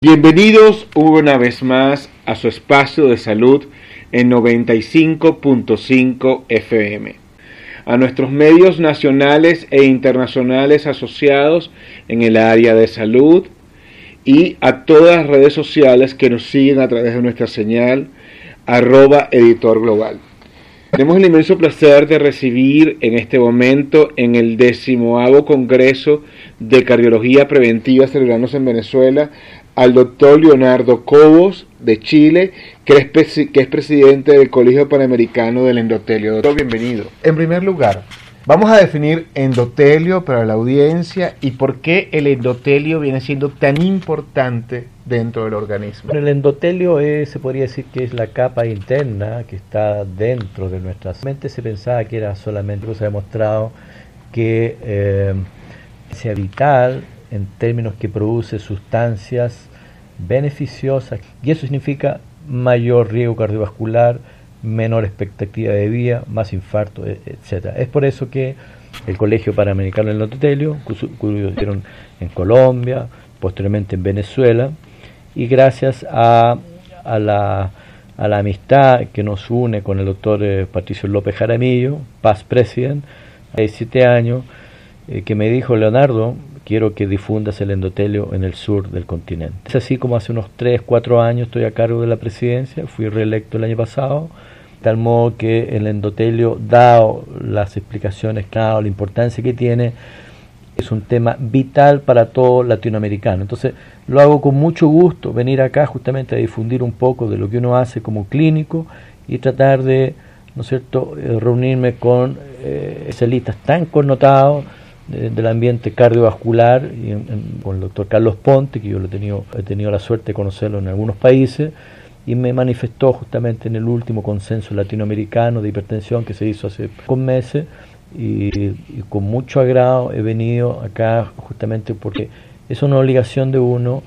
Bienvenidos una vez más a su espacio de salud en 95.5 FM, a nuestros medios nacionales e internacionales asociados en el área de salud y a todas las redes sociales que nos siguen a través de nuestra señal @editorglobal. Tenemos el inmenso placer de recibir en este momento en el 10º Congreso de Cardiología Preventiva celebrándose en Venezuela al doctor Leonardo Cobos de Chile, que es presidente del Colegio Panamericano del Endotelio. Doctor, bienvenido. En primer lugar, vamos a definir endotelio para la audiencia y por qué el endotelio viene siendo tan importante dentro del organismo. El endotelio se podría decir que es la capa interna que está dentro de nuestra mente. Se pensaba que era solamente, se ha demostrado que sea vital en términos que produce sustancias beneficiosas, y eso significa mayor riesgo cardiovascular, menor expectativa de vida, más infarto, etcétera. Es por eso que el Colegio Panamericano del Endotelio, cuyo hicieron en Colombia, posteriormente en Venezuela, y gracias a la amistad que nos une con el doctor Patricio López Jaramillo, past president, de 7 años, que me dijo: Leonardo, quiero que difundas el endotelio en el sur del continente. Es así como hace unos 3-4 años estoy a cargo de la presidencia, fui reelecto el año pasado, de tal modo que el endotelio, dado las explicaciones, claro, la importancia que tiene, es un tema vital para todo latinoamericano. Entonces lo hago con mucho gusto, venir acá justamente a difundir un poco de lo que uno hace como clínico y tratar de, ¿no es cierto?, reunirme con especialistas tan connotados del ambiente cardiovascular, con el doctor Carlos Ponte, que yo he tenido la suerte de conocerlo en algunos países, y me manifestó justamente en el último consenso latinoamericano de hipertensión que se hizo hace pocos meses, y con mucho agrado he venido acá justamente porque es una obligación de uno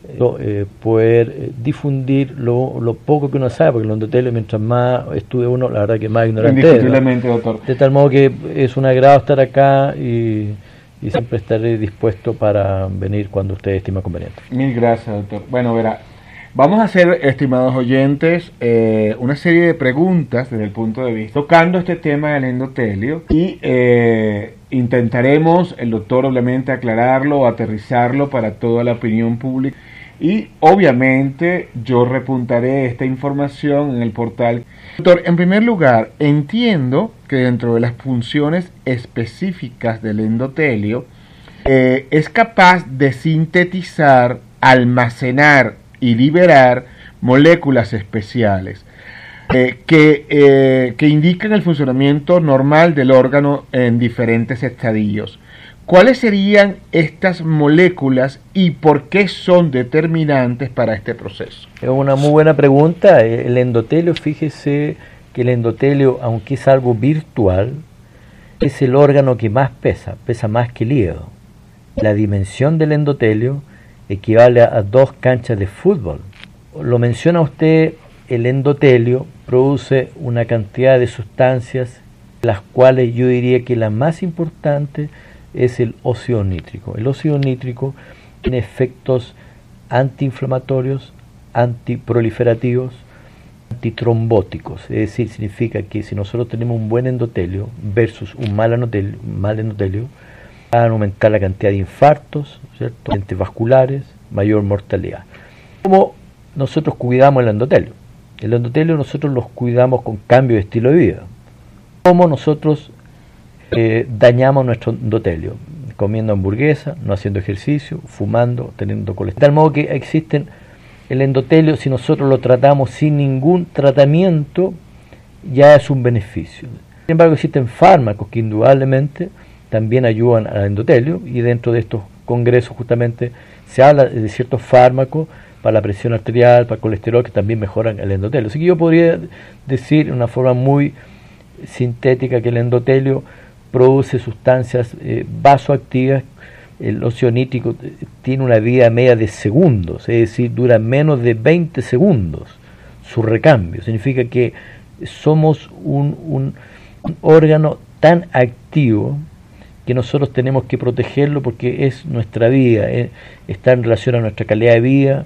poder difundir lo poco que uno sabe, porque el endotelio, mientras más estudia uno, la verdad que más ignorante es, ¿no? Indiscutiblemente, doctor. De tal modo que es un agrado estar acá y siempre estaré dispuesto para venir cuando usted estime conveniente. Mil gracias, doctor. Bueno, verá, vamos a hacer, estimados oyentes, una serie de preguntas desde el punto de vista tocando este tema del endotelio, y intentaremos, el doctor obviamente, aclararlo o aterrizarlo para toda la opinión pública, y obviamente yo repuntaré esta información en el portal. Doctor, en primer lugar, entiendo que dentro de las funciones específicas del endotelio es capaz de sintetizar, almacenar y liberar moléculas especiales que indican el funcionamiento normal del órgano en diferentes estadios. ¿Cuáles serían estas moléculas y por qué son determinantes para este proceso? Es una muy buena pregunta. El endotelio, fíjese que el endotelio, aunque es algo virtual, es el órgano que más pesa más que el hígado. La dimensión del endotelio equivale a 2 canchas de fútbol. Lo menciona usted, el endotelio produce una cantidad de sustancias, las cuales yo diría que la más importante es el óxido nítrico. El óxido nítrico tiene efectos antiinflamatorios, antiproliferativos, antitrombóticos. Es decir, significa que si nosotros tenemos un buen endotelio versus un mal endotelio, van a aumentar la cantidad de infartos, ¿cierto?, accidentes vasculares, mayor mortalidad. ¿Cómo nosotros cuidamos el endotelio? El endotelio nosotros los cuidamos con cambio de estilo de vida. ¿Cómo nosotros dañamos nuestro endotelio? Comiendo hamburguesa, no haciendo ejercicio, fumando, teniendo colesterol. De tal modo que existen el endotelio, si nosotros lo tratamos sin ningún tratamiento, ya es un beneficio. Sin embargo, existen fármacos que indudablemente también ayudan al endotelio, y dentro de estos congresos justamente se habla de ciertos fármacos para la presión arterial, para el colesterol, que también mejoran el endotelio. Así que yo podría decir de una forma muy sintética que el endotelio produce sustancias vasoactivas. El óxido nítrico tiene una vida media de segundos, es decir, dura menos de 20 segundos su recambio. Significa que somos un órgano tan activo que nosotros tenemos que protegerlo porque es nuestra vida, está en relación a nuestra calidad de vida,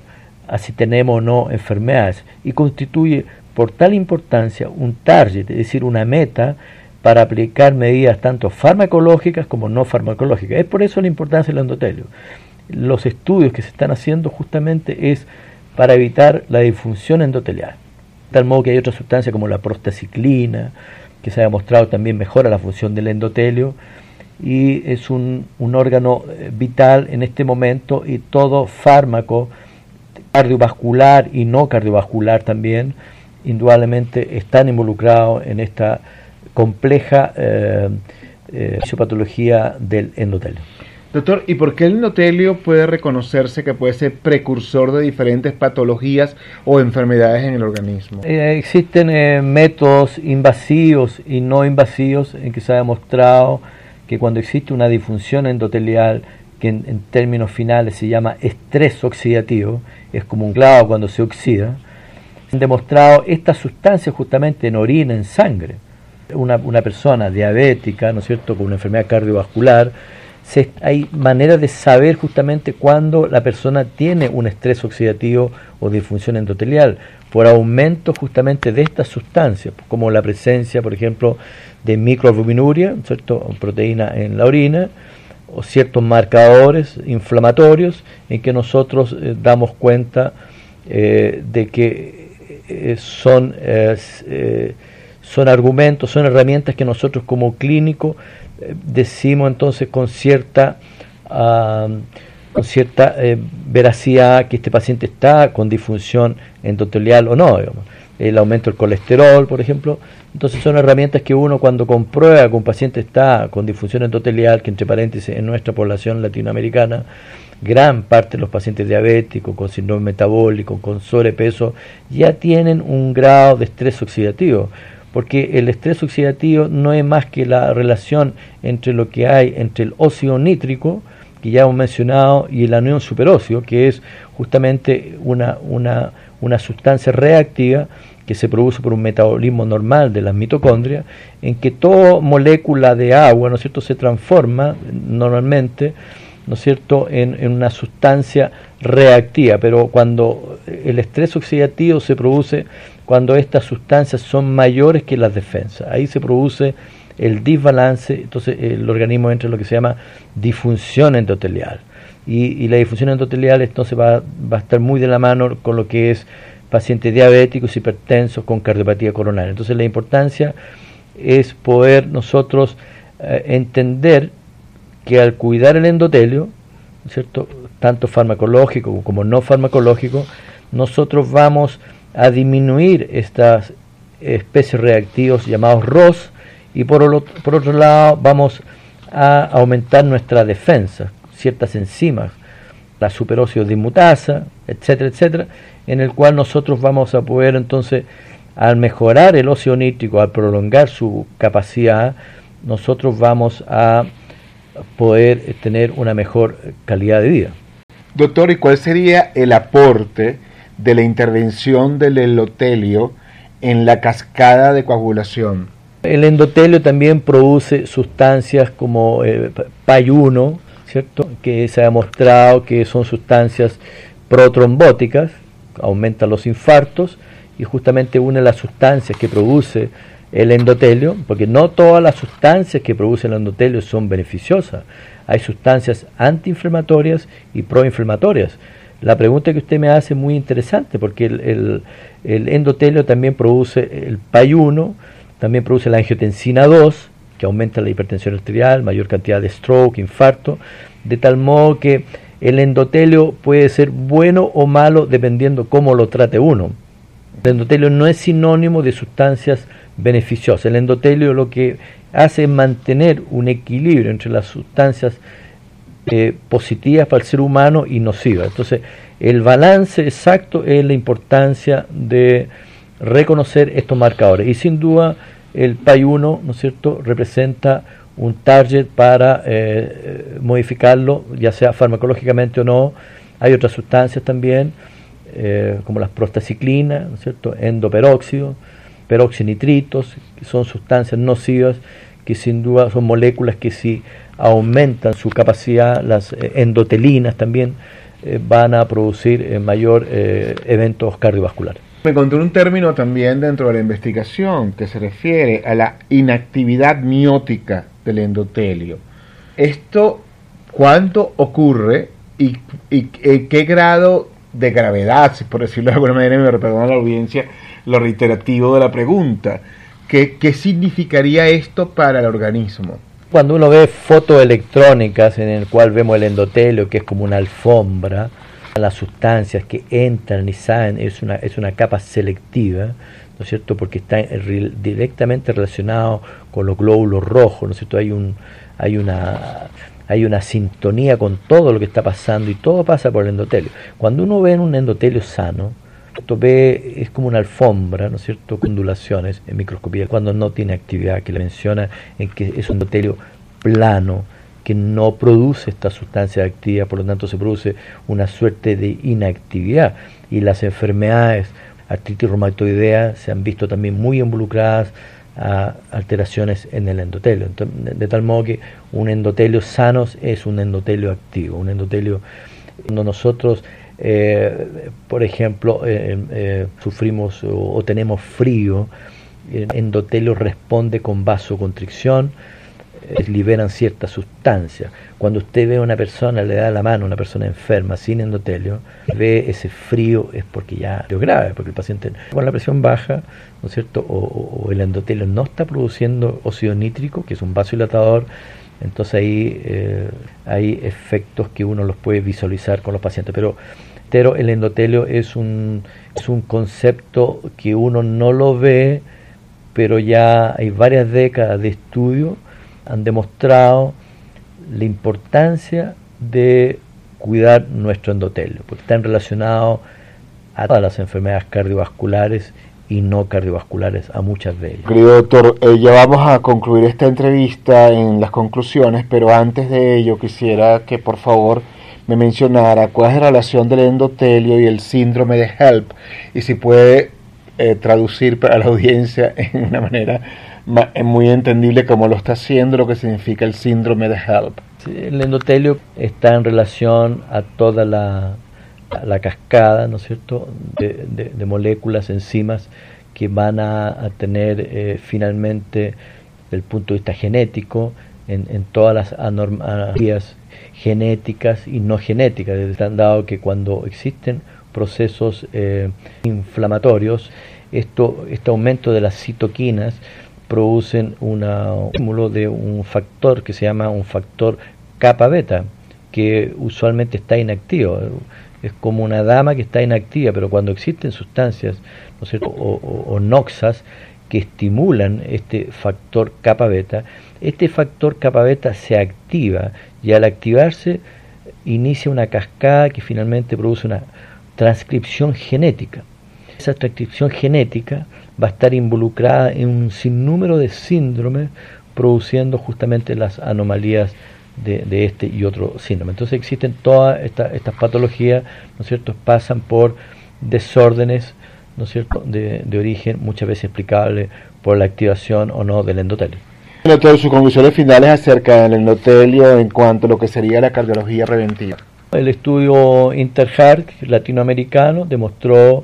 a si tenemos o no enfermedades, y constituye por tal importancia un target, es decir, una meta para aplicar medidas tanto farmacológicas como no farmacológicas. Es por eso la importancia del endotelio. Los estudios que se están haciendo justamente es para evitar la disfunción endotelial. De tal modo que hay otras sustancias como la prostaciclina, que se ha demostrado también mejora la función del endotelio, y es un órgano vital en este momento, y todo fármaco cardiovascular y no cardiovascular también, indudablemente están involucrados en esta compleja fisiopatología del endotelio. Doctor, ¿y por qué el endotelio puede reconocerse que puede ser precursor de diferentes patologías o enfermedades en el organismo? Existen métodos invasivos y no invasivos en que se ha demostrado que cuando existe una disfunción endotelial, que en términos finales se llama estrés oxidativo, es como un clavo cuando se oxida, han demostrado estas sustancias justamente en orina, en sangre. Una persona diabética, ¿no es cierto?, con una enfermedad cardiovascular, hay maneras de saber justamente cuándo la persona tiene un estrés oxidativo o disfunción endotelial, por aumento justamente de estas sustancias, como la presencia, por ejemplo, de microalbuminuria, ¿cierto?, proteína en la orina, o ciertos marcadores inflamatorios en que nosotros damos cuenta de que son argumentos, son herramientas que nosotros como clínico decimos entonces con cierta veracidad que este paciente está con disfunción endotelial o no, digamos. El aumento del colesterol, por ejemplo. Entonces son herramientas que uno, cuando comprueba que un paciente está con disfunción endotelial, que entre paréntesis en nuestra población latinoamericana, gran parte de los pacientes diabéticos, con síndrome metabólico, con sobrepeso, ya tienen un grado de estrés oxidativo, porque el estrés oxidativo no es más que la relación entre lo que hay entre el óxido nítrico, que ya hemos mencionado, y el anión superóxido, que es justamente una sustancia reactiva que se produce por un metabolismo normal de las mitocondrias, en que toda molécula de agua, ¿no es cierto?, se transforma normalmente, ¿no es cierto?, en una sustancia reactiva, pero cuando el estrés oxidativo se produce cuando estas sustancias son mayores que las defensas, ahí se produce el desbalance, entonces el organismo entra en lo que se llama disfunción endotelial, y la disfunción endotelial entonces va a estar muy de la mano con lo que es pacientes diabéticos, hipertensos, con cardiopatía coronaria. Entonces la importancia es poder nosotros entender que al cuidar el endotelio, ¿cierto?, tanto farmacológico como no farmacológico, nosotros vamos a disminuir estas especies reactivos llamados ROS, y por otro lado vamos a aumentar nuestra defensa, ciertas enzimas, la superóxido dismutasa, etcétera, etcétera, en el cual nosotros vamos a poder entonces, al mejorar el óxido nítrico, al prolongar su capacidad, nosotros vamos a poder tener una mejor calidad de vida. Doctor, ¿y cuál sería el aporte de la intervención del endotelio en la cascada de coagulación? El endotelio también produce sustancias como PAI-1, ¿cierto?, que se ha demostrado que son sustancias protrombóticas, aumentan los infartos, y justamente una de las sustancias que produce el endotelio, porque no todas las sustancias que produce el endotelio son beneficiosas, hay sustancias antiinflamatorias y proinflamatorias. La pregunta que usted me hace es muy interesante, porque el endotelio también produce el PAI-1, también produce la angiotensina 2, que aumenta la hipertensión arterial, mayor cantidad de stroke, infarto, de tal modo que el endotelio puede ser bueno o malo dependiendo cómo lo trate uno. El endotelio no es sinónimo de sustancias beneficiosas. El endotelio lo que hace es mantener un equilibrio entre las sustancias positivas para el ser humano y nocivas. Entonces, el balance exacto es la importancia de reconocer estos marcadores, y sin duda el PAI-1, ¿no es cierto?, representa un target para modificarlo, ya sea farmacológicamente o no. Hay otras sustancias también, como las prostaciclinas, ¿no es cierto?, endoperóxido, peroxinitritos, que son sustancias nocivas, que sin duda son moléculas que si aumentan su capacidad, las endotelinas también, van a producir mayor eventos cardiovasculares. Me encontré un término también dentro de la investigación que se refiere a la inactividad miótica del endotelio. ¿Esto cuándo ocurre y qué grado de gravedad, si por decirlo de alguna manera, y me perdona la audiencia lo reiterativo de la pregunta, qué significaría esto para el organismo? Cuando uno ve fotoelectrónicas en el cual vemos el endotelio, que es como una alfombra, las sustancias que entran y salen es una capa selectiva, ¿no es cierto? Porque está directamente relacionado con los glóbulos rojos, ¿no es cierto? Hay una sintonía con todo lo que está pasando y todo pasa por el endotelio. Cuando uno ve en un endotelio sano, esto es como una alfombra, ¿no es cierto? Con ondulaciones en microscopía, cuando no tiene actividad, que le menciona en que es un endotelio plano, que no produce esta sustancia activa, por lo tanto se produce una suerte de inactividad, y las enfermedades artritis reumatoidea se han visto también muy involucradas a alteraciones en el endotelio. Entonces, de tal modo que un endotelio sano es un endotelio activo, un endotelio cuando nosotros por ejemplo sufrimos o tenemos frío, el endotelio responde con vasoconstricción, liberan ciertas sustancias. Cuando usted ve a una persona, le da la mano a una persona enferma sin endotelio, ve ese frío, es porque ya es grave, porque el paciente con la presión baja, ¿no es cierto? O el endotelio no está produciendo óxido nítrico, que es un vasodilatador. Entonces ahí hay efectos que uno los puede visualizar con los pacientes, pero el endotelio es un concepto que uno no lo ve, pero ya hay varias décadas de estudio han demostrado la importancia de cuidar nuestro endotelio, porque están relacionados a todas las enfermedades cardiovasculares y no cardiovasculares, a muchas de ellas. Querido doctor, ya vamos a concluir esta entrevista en las conclusiones, pero antes de ello quisiera que por favor me mencionara cuál es la relación del endotelio y el síndrome de HELLP, y si puede traducir para la audiencia en una manera muy entendible como lo está haciendo, lo que significa el síndrome de HELLP. Sí, el endotelio está en relación a toda la cascada, ¿no es cierto?, de moléculas, enzimas que van a tener finalmente, desde el punto de vista genético, en todas las anomalías genéticas y no genéticas. Han dado que cuando existen procesos inflamatorios, este aumento de las citoquinas producen un estímulo de un factor que se llama un factor kappa beta, que usualmente está inactivo. Es como una dama que está inactiva, pero cuando existen sustancias, ¿no es cierto?, o noxas que estimulan este factor kappa beta, este factor kappa beta se activa, y al activarse inicia una cascada que finalmente produce una transcripción genética. Esa transcripción genética va a estar involucrada en un sinnúmero de síndromes, produciendo justamente las anomalías de este y otro síndrome. Entonces existen todas estas patologías, ¿no es cierto?, pasan por desórdenes, ¿no es cierto?, de origen muchas veces explicable por la activación o no del endotelio. Doctor, sus conclusiones finales acerca del endotelio en cuanto a lo que sería la cardiología preventiva. El estudio INTERHEART latinoamericano demostró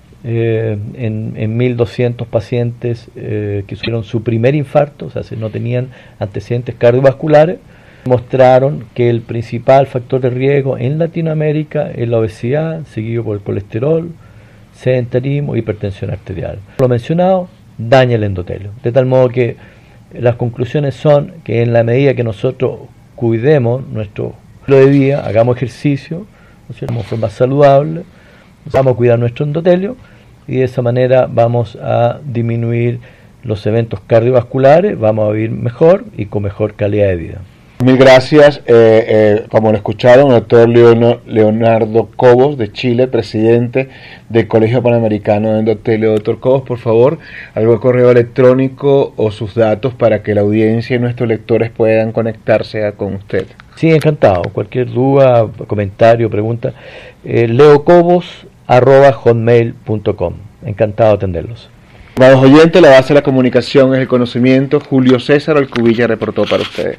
en 1.200 pacientes que sufrieron su primer infarto, o sea, si no tenían antecedentes cardiovasculares, mostraron que el principal factor de riesgo en Latinoamérica es la obesidad, seguido por el colesterol, sedentarismo y hipertensión arterial. Lo mencionado daña el endotelio, de tal modo que las conclusiones son que en la medida que nosotros cuidemos nuestro estilo de vida, hagamos ejercicio, ¿no es cierto?, de forma saludable, vamos a cuidar nuestro endotelio, y de esa manera vamos a disminuir los eventos cardiovasculares, vamos a vivir mejor y con mejor calidad de vida. Mil gracias. Como lo escucharon, el doctor Leonardo Cobos de Chile, presidente del Colegio Panamericano de Endotelio. Doctor Cobos, por favor, algo correo electrónico o sus datos para que la audiencia y nuestros lectores puedan conectarse con usted. Sí, encantado. Cualquier duda, comentario, pregunta, leocobos@hotmail.com. Encantado de atenderlos. Amados oyentes, la base de la comunicación es el conocimiento. Julio César Alcubilla reportó para ustedes.